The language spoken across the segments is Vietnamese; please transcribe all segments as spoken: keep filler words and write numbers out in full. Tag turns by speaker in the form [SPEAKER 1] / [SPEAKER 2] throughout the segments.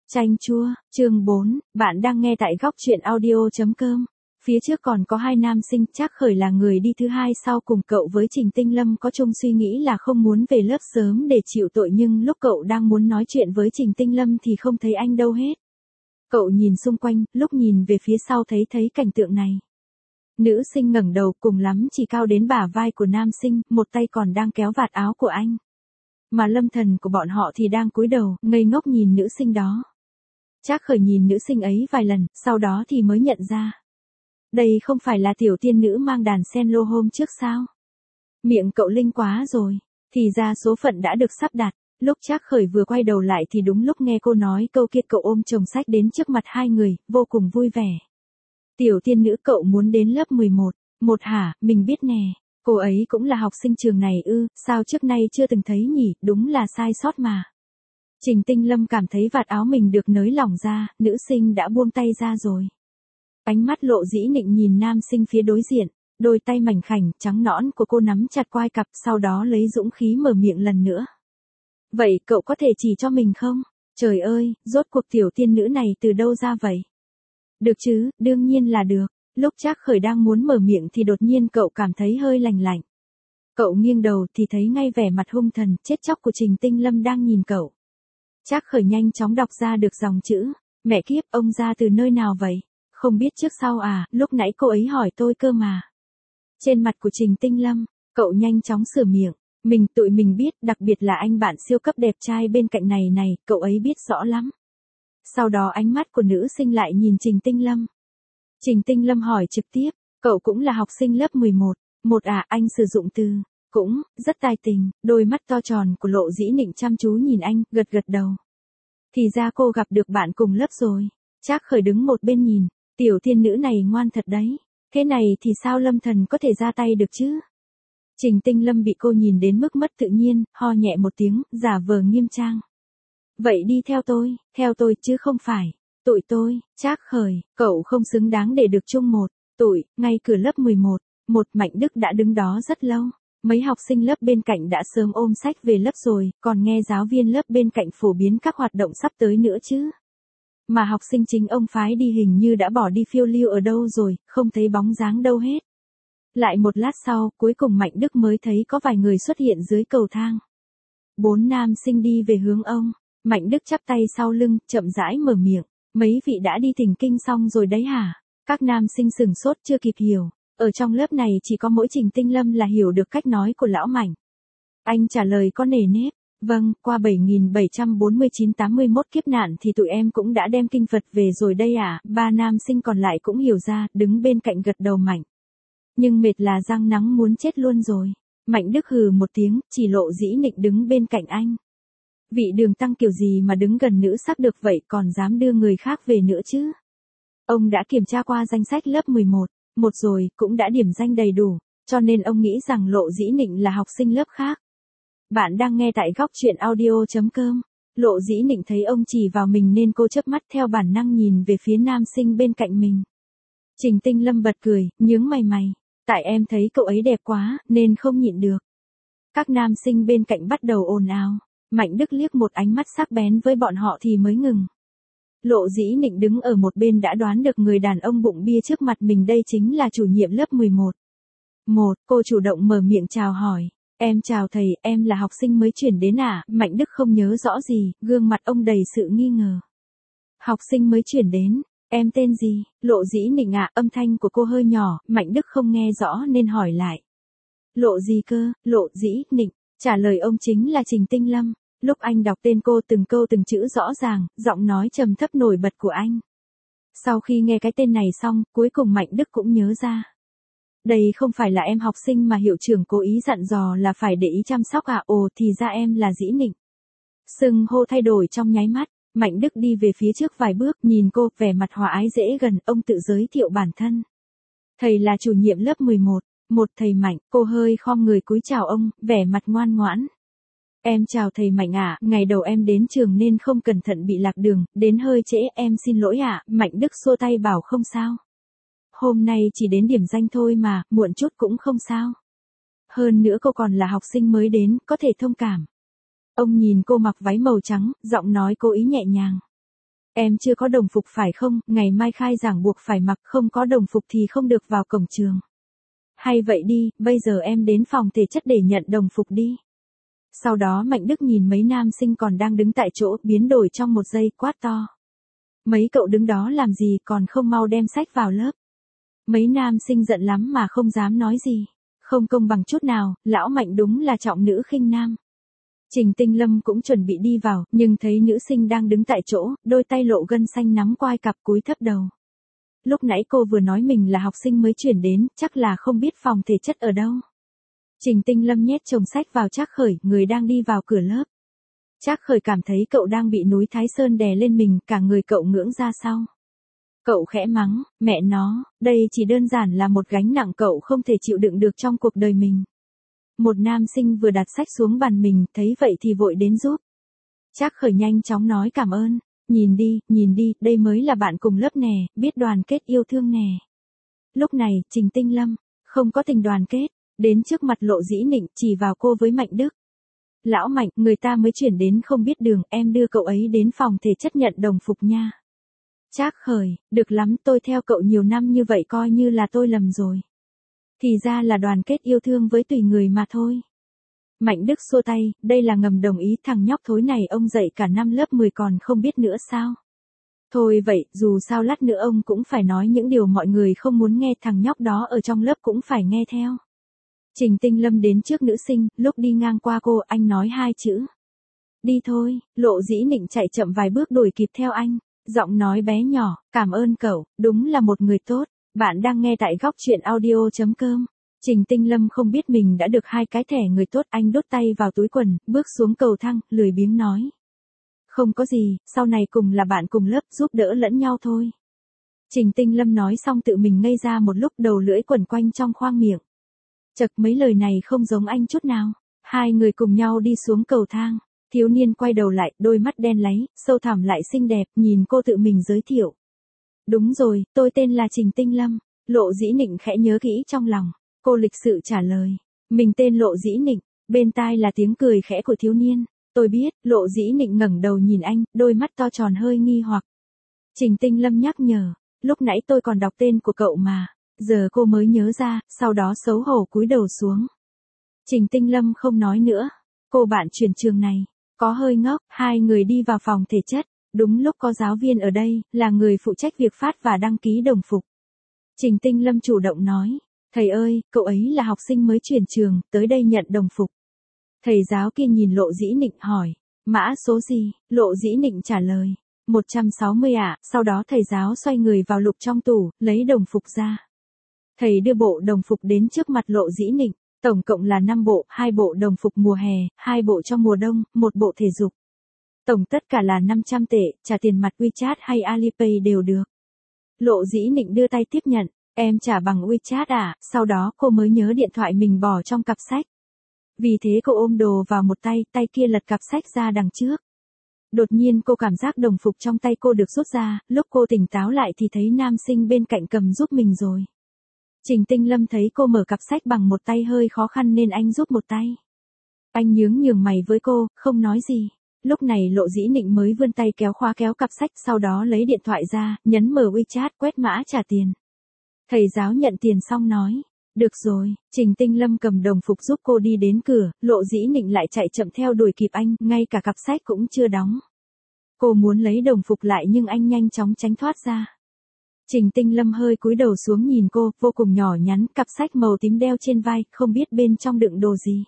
[SPEAKER 1] Chanh chua, chương bốn, bạn đang nghe tại góc truyện audio.com. Phía trước còn có hai nam sinh, Trác Khởi là người đi thứ hai sau cùng cậu với Trình Tinh Lâm có chung suy nghĩ là không muốn về lớp sớm để chịu tội, nhưng lúc cậu đang muốn nói chuyện với Trình Tinh Lâm thì không thấy anh đâu hết. Cậu nhìn xung quanh, lúc nhìn về phía sau thấy thấy cảnh tượng này. Nữ sinh ngẩng đầu, cùng lắm chỉ cao đến bả vai của nam sinh, một tay còn đang kéo vạt áo của anh. Mà lâm thần của bọn họ thì đang cúi đầu, ngây ngốc nhìn nữ sinh đó. Trác Khởi nhìn nữ sinh ấy vài lần, sau đó thì mới nhận ra. Đây không phải là tiểu tiên nữ mang đàn sen lô hôm trước sao? Miệng cậu linh quá rồi, thì ra số phận đã được sắp đặt. Lúc Trác Khởi vừa quay đầu lại thì đúng lúc nghe cô nói câu kia, cậu ôm chồng sách đến trước mặt hai người, vô cùng vui vẻ. Tiểu tiên nữ, cậu muốn đến lớp mười một, một hả, mình biết nè. Cô ấy cũng là học sinh trường này ư, sao trước nay chưa từng thấy nhỉ, đúng là sai sót mà. Trình Tinh Lâm cảm thấy vạt áo mình được nới lỏng ra, nữ sinh đã buông tay ra rồi. Ánh mắt lộ dĩ nịnh nhìn nam sinh phía đối diện, đôi tay mảnh khảnh, trắng nõn của cô nắm chặt quai cặp, sau đó lấy dũng khí mở miệng lần nữa. Vậy cậu có thể chỉ cho mình không? Trời ơi, rốt cuộc tiểu tiên nữ này từ đâu ra vậy? Được chứ, đương nhiên là được. Lúc Trác Khởi đang muốn mở miệng thì đột nhiên cậu cảm thấy hơi lành lạnh. Cậu nghiêng đầu thì thấy ngay vẻ mặt hung thần, chết chóc của Trình Tinh Lâm đang nhìn cậu. Trác Khởi nhanh chóng đọc ra được dòng chữ, mẹ kiếp, ông ra từ nơi nào vậy? Không biết trước sau à, lúc nãy cô ấy hỏi tôi cơ mà. Trên mặt của Trình Tinh Lâm, cậu nhanh chóng sửa miệng, mình tụi mình biết, đặc biệt là anh bạn siêu cấp đẹp trai bên cạnh này này, cậu ấy biết rõ lắm. Sau đó ánh mắt của nữ sinh lại nhìn Trình Tinh Lâm. Trình Tinh Lâm hỏi trực tiếp, cậu cũng là học sinh lớp mười một, một à, anh sử dụng từ, cũng, rất tài tình, đôi mắt to tròn của Lộ Dĩ Nịnh chăm chú nhìn anh, gật gật đầu. Thì ra cô gặp được bạn cùng lớp rồi. Trác Khởi đứng một bên nhìn, tiểu thiên nữ này ngoan thật đấy, thế này thì sao lâm thần có thể ra tay được chứ? Trình Tinh Lâm bị cô nhìn đến mức mất tự nhiên, ho nhẹ một tiếng, giả vờ nghiêm trang. Vậy đi theo tôi, theo tôi chứ không phải. Tụi tôi, Trác Khởi, cậu không xứng đáng để được chung một tụi, ngay cửa lớp mười một, một Mạnh Đức đã đứng đó rất lâu. Mấy học sinh lớp bên cạnh đã sớm ôm sách về lớp rồi, còn nghe giáo viên lớp bên cạnh phổ biến các hoạt động sắp tới nữa chứ. Mà học sinh chính ông phái đi hình như đã bỏ đi phiêu lưu ở đâu rồi, không thấy bóng dáng đâu hết. Lại một lát sau, cuối cùng Mạnh Đức mới thấy có vài người xuất hiện dưới cầu thang. Bốn nam sinh đi về hướng ông. Mạnh Đức chắp tay sau lưng, chậm rãi mở miệng. Mấy vị đã đi thỉnh kinh xong rồi đấy hả? Các nam sinh sừng sốt chưa kịp hiểu. Ở trong lớp này chỉ có mỗi Trình Tinh Lâm là hiểu được cách nói của lão Mạnh. Anh trả lời có nề nếp. Vâng, qua bảy nghìn bảy trăm bốn mươi chín tám mươi mốt kiếp nạn thì tụi em cũng đã đem kinh Phật về rồi đây à? Ba nam sinh còn lại cũng hiểu ra, đứng bên cạnh gật đầu Mạnh. Nhưng mệt là răng nắng muốn chết luôn rồi. Mạnh Đức hừ một tiếng, chỉ Lộ Dĩ Nịnh đứng bên cạnh anh. Vị Đường Tăng kiểu gì mà đứng gần nữ sắc được vậy, còn dám đưa người khác về nữa chứ? Ông đã kiểm tra qua danh sách lớp mười một, một rồi, cũng đã điểm danh đầy đủ, cho nên ông nghĩ rằng Lộ Dĩ Nịnh là học sinh lớp khác. Bạn đang nghe tại góc truyện audio.com. Lộ Dĩ Nịnh thấy ông chỉ vào mình nên cô chớp mắt theo bản năng nhìn về phía nam sinh bên cạnh mình. Trình Tinh Lâm bật cười, nhướng mày mày. Tại em thấy cậu ấy đẹp quá, nên không nhịn được. Các nam sinh bên cạnh bắt đầu ồn ào. Mạnh Đức liếc một ánh mắt sắc bén với bọn họ thì mới ngừng. Lộ Dĩ Nịnh đứng ở một bên đã đoán được người đàn ông bụng bia trước mặt mình đây chính là chủ nhiệm lớp mười một. Một, cô chủ động mở miệng chào hỏi. Em chào thầy, em là học sinh mới chuyển đến à? Mạnh Đức không nhớ rõ gì, gương mặt ông đầy sự nghi ngờ. Học sinh mới chuyển đến, em tên gì? Lộ Dĩ Nịnh ạ, âm thanh của cô hơi nhỏ, Mạnh Đức không nghe rõ nên hỏi lại. Lộ gì cơ? Lộ Dĩ Nịnh. Trả lời ông chính là Trình Tinh Lâm. Lúc anh đọc tên cô từng câu từng chữ rõ ràng, giọng nói trầm thấp nổi bật của anh. Sau khi nghe cái tên này xong, cuối cùng Mạnh Đức cũng nhớ ra. Đây không phải là em học sinh mà hiệu trưởng cố ý dặn dò là phải để ý chăm sóc à? Ồ, thì ra em là Dĩ Nịnh. Xưng hô thay đổi trong nháy mắt, Mạnh Đức đi về phía trước vài bước, nhìn cô, vẻ mặt hòa ái dễ gần, ông tự giới thiệu bản thân. Thầy là chủ nhiệm lớp mười một. Một thầy Mạnh, cô hơi khom người cúi chào ông, vẻ mặt ngoan ngoãn. Em chào thầy Mạnh ạ, ngày đầu em đến trường nên không cẩn thận bị lạc đường, đến hơi trễ, em xin lỗi ạ. Mạnh Đức xua tay bảo không sao. Hôm nay chỉ đến điểm danh thôi mà, muộn chút cũng không sao. Hơn nữa cô còn là học sinh mới đến, có thể thông cảm. Ông nhìn cô mặc váy màu trắng, giọng nói cố ý nhẹ nhàng. Em chưa có đồng phục phải không, ngày mai khai giảng buộc phải mặc, không có đồng phục thì không được vào cổng trường. Hay vậy đi, bây giờ em đến phòng thể chất để nhận đồng phục đi. Sau đó Mạnh Đức nhìn mấy nam sinh còn đang đứng tại chỗ, biến đổi trong một giây, quát to. Mấy cậu đứng đó làm gì, còn không mau đem sách vào lớp. Mấy nam sinh giận lắm mà không dám nói gì. Không công bằng chút nào, lão Mạnh đúng là trọng nữ khinh nam. Trình Tinh Lâm cũng chuẩn bị đi vào, nhưng thấy nữ sinh đang đứng tại chỗ, đôi tay lộ gân xanh nắm quai cặp cúi thấp đầu. Lúc nãy cô vừa nói mình là học sinh mới chuyển đến, chắc là không biết phòng thể chất ở đâu. Trình Tinh Lâm nhét chồng sách vào Trác Khởi, người đang đi vào cửa lớp. Trác Khởi cảm thấy cậu đang bị núi Thái Sơn đè lên mình, cả người cậu ngưỡng ra sau. Cậu khẽ mắng, mẹ nó, đây chỉ đơn giản là một gánh nặng cậu không thể chịu đựng được trong cuộc đời mình. Một nam sinh vừa đặt sách xuống bàn mình, thấy vậy thì vội đến giúp. Trác Khởi nhanh chóng nói cảm ơn, nhìn đi, nhìn đi, đây mới là bạn cùng lớp nè, biết đoàn kết yêu thương nè. Lúc này, Trình Tinh Lâm, không có tình đoàn kết, đến trước mặt Lộ Dĩ Nịnh, chỉ vào cô với Mạnh Đức. Lão Mạnh, người ta mới chuyển đến không biết đường, em đưa cậu ấy đến phòng thể chất nhận đồng phục nha. Trác Khởi, được lắm, tôi theo cậu nhiều năm như vậy coi như là tôi lầm rồi. Thì ra là đoàn kết yêu thương với tùy người mà thôi. Mạnh Đức xua tay, đây là ngầm đồng ý, thằng nhóc thối này ông dạy cả năm lớp mười còn không biết nữa sao. Thôi vậy, dù sao lát nữa ông cũng phải nói những điều mọi người không muốn nghe, thằng nhóc đó ở trong lớp cũng phải nghe theo. Trình Tinh Lâm đến trước nữ sinh, lúc đi ngang qua cô, anh nói hai chữ. Đi thôi, Lộ Dĩ Nịnh chạy chậm vài bước đuổi kịp theo anh, giọng nói bé nhỏ, cảm ơn cậu, đúng là một người tốt. Bạn đang nghe tại góc truyện audio chấm com. Trình Tinh Lâm không biết mình đã được hai cái thẻ người tốt, anh đút tay vào túi quần, bước xuống cầu thang, lười biếng nói. Không có gì, sau này cùng là bạn cùng lớp, giúp đỡ lẫn nhau thôi. Trình Tinh Lâm nói xong tự mình ngây ra một lúc, đầu lưỡi quẩn quanh trong khoang miệng. Chật, mấy lời này không giống anh chút nào. Hai người cùng nhau đi xuống cầu thang. Thiếu niên quay đầu lại, đôi mắt đen láy, sâu thẳm lại xinh đẹp, nhìn cô tự mình giới thiệu. Đúng rồi, tôi tên là Trình Tinh Lâm. Lộ Dĩ Nịnh khẽ nhớ kỹ trong lòng. Cô lịch sự trả lời. Mình tên Lộ Dĩ Nịnh. Bên tai là tiếng cười khẽ của thiếu niên. Tôi biết, Lộ Dĩ Nịnh ngẩng đầu nhìn anh, đôi mắt to tròn hơi nghi hoặc. Trình Tinh Lâm nhắc nhở. Lúc nãy tôi còn đọc tên của cậu mà. Giờ cô mới nhớ ra, sau đó xấu hổ cúi đầu xuống. Trình Tinh Lâm không nói nữa. Cô bạn chuyển trường này, có hơi ngốc, hai người đi vào phòng thể chất. Đúng lúc có giáo viên ở đây, là người phụ trách việc phát và đăng ký đồng phục. Trình Tinh Lâm chủ động nói, thầy ơi, cậu ấy là học sinh mới chuyển trường, tới đây nhận đồng phục. Thầy giáo kia nhìn Lộ Dĩ Nịnh hỏi, mã số gì? Lộ Dĩ Nịnh trả lời, một trăm sáu mươi ạ, sau đó thầy giáo xoay người vào lục trong tủ, lấy đồng phục ra. Thầy đưa bộ đồng phục đến trước mặt Lộ Dĩ Nịnh, tổng cộng là năm bộ, hai bộ đồng phục mùa hè, hai bộ cho mùa đông, một bộ thể dục. Tổng tất cả là năm trăm tệ, trả tiền mặt WeChat hay Alipay đều được. Lộ Dĩ Nịnh đưa tay tiếp nhận, em trả bằng WeChat à, sau đó cô mới nhớ điện thoại mình bỏ trong cặp sách. Vì thế cô ôm đồ vào một tay, tay kia lật cặp sách ra đằng trước. Đột nhiên cô cảm giác đồng phục trong tay cô được rút ra, lúc cô tỉnh táo lại thì thấy nam sinh bên cạnh cầm giúp mình rồi. Trình Tinh Lâm thấy cô mở cặp sách bằng một tay hơi khó khăn nên anh giúp một tay. Anh nhướng nhường mày với cô, không nói gì. Lúc này Lộ Dĩ Nịnh mới vươn tay kéo khóa kéo cặp sách, sau đó lấy điện thoại ra, nhấn mở WeChat, quét mã trả tiền. Thầy giáo nhận tiền xong nói, được rồi. Trình Tinh Lâm cầm đồng phục giúp cô đi đến cửa, Lộ Dĩ Nịnh lại chạy chậm theo đuổi kịp anh, ngay cả cặp sách cũng chưa đóng. Cô muốn lấy đồng phục lại nhưng anh nhanh chóng tránh thoát ra. Trình Tinh Lâm hơi cúi đầu xuống nhìn cô, vô cùng nhỏ nhắn, cặp sách màu tím đeo trên vai, không biết bên trong đựng đồ gì.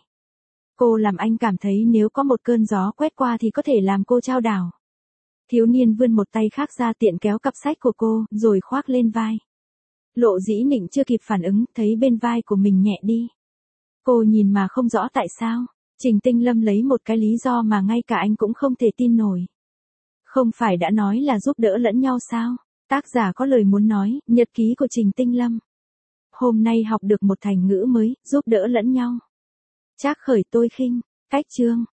[SPEAKER 1] Cô làm anh cảm thấy nếu có một cơn gió quét qua thì có thể làm cô chao đảo. Thiếu niên vươn một tay khác ra tiện kéo cặp sách của cô, rồi khoác lên vai. Lộ Dĩ Nịnh chưa kịp phản ứng, thấy bên vai của mình nhẹ đi. Cô nhìn mà không rõ tại sao. Trình Tinh Lâm lấy một cái lý do mà ngay cả anh cũng không thể tin nổi. Không phải đã nói là giúp đỡ lẫn nhau sao? Tác giả có lời muốn nói, nhật ký của Trình Tinh Lâm. Hôm nay học được một thành ngữ mới, giúp đỡ lẫn nhau. Trác Khởi tôi khinh, cách chương.